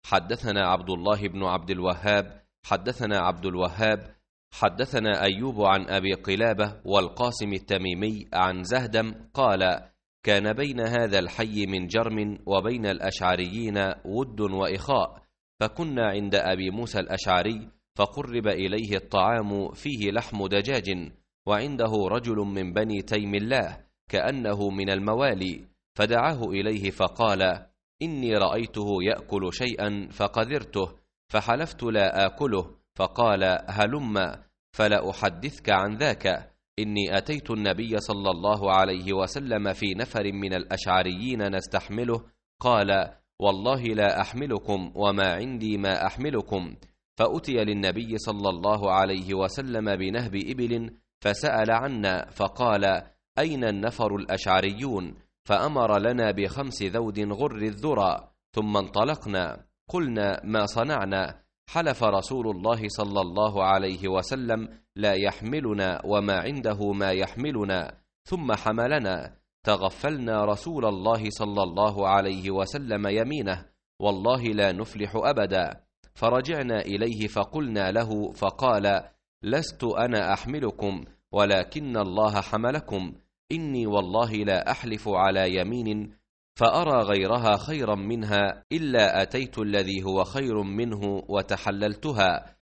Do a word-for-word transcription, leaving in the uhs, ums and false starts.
حدثنا عبد الله بن عبد الوهاب حدثنا عبد الوهاب حدثنا أيوب عن أبي قلابة والقاسم التميمي عن زهدم قال: كان بين هذا الحي من جرم وبين الأشعريين ود وإخاء، فكنا عند أبي موسى الأشعري فقرب إليه الطعام فيه لحم دجاج، وعنده رجل من بني تيم الله كأنه من الموالي، فدعاه إليه فقال: إني رأيته يأكل شيئا فقذرته، فحلفت لا آكله، فقال: هلم فلا أحدثك عن ذاك، إني أتيت النبي صلى الله عليه وسلم في نفر من الأشعريين نستحمله، قال: والله لا أحملكم وما عندي ما أحملكم. فأتي للنبي صلى الله عليه وسلم بنهب إبل فسأل عنا، فقال: أين النفر الأشعريون؟ فأمر لنا بخمس ذود غر الذرى، ثم انطلقنا. قلنا: ما صنعنا؟ حلف رسول الله صلى الله عليه وسلم لا يحملنا وما عنده ما يحملنا، ثم حملنا. تغفلنا رسول الله صلى الله عليه وسلم يمينه، والله لا نفلح أبدا. فرجعنا إليه فقلنا له، فقال: لست أنا أحملكم ولكن الله حملكم، إني والله لا أحلف على يمين فأرى غيرها خيرا منها إلا أتيت الذي هو خير منه وتحللتها،